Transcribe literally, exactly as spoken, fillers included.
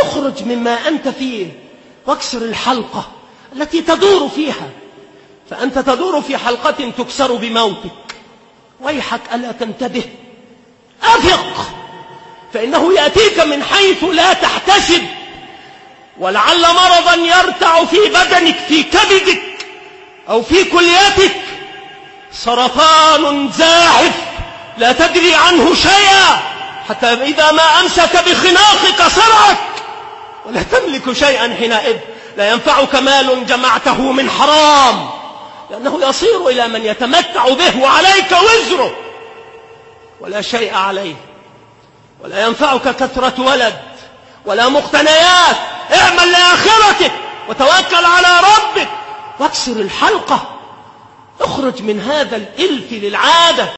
اخرج مما أنت فيه واكسر الحلقة التي تدور فيها، فأنت تدور في حلقة تكسر بموتك. ويحك ألا تنتبه، أفق، فإنه يأتيك من حيث لا تحتسب، ولعل مرضا يرتع في بدنك، في كبدك أو في كليتك، سرطان زاحف لا تدري عنه شيئا، حتى إذا ما أمسك بخناقك صرعك ولا تملك شيئا حينئذ. لا ينفعك مال جمعته من حرام، لأنه يصير إلى من يتمتع به وعليك وزره ولا شيء عليه. ولا ينفعك كثرة ولد ولا مقتنيات. اعمل لآخرتك وتوكل على ربك واكسر الحلقة. اخرج من هذا الإلف للعادة.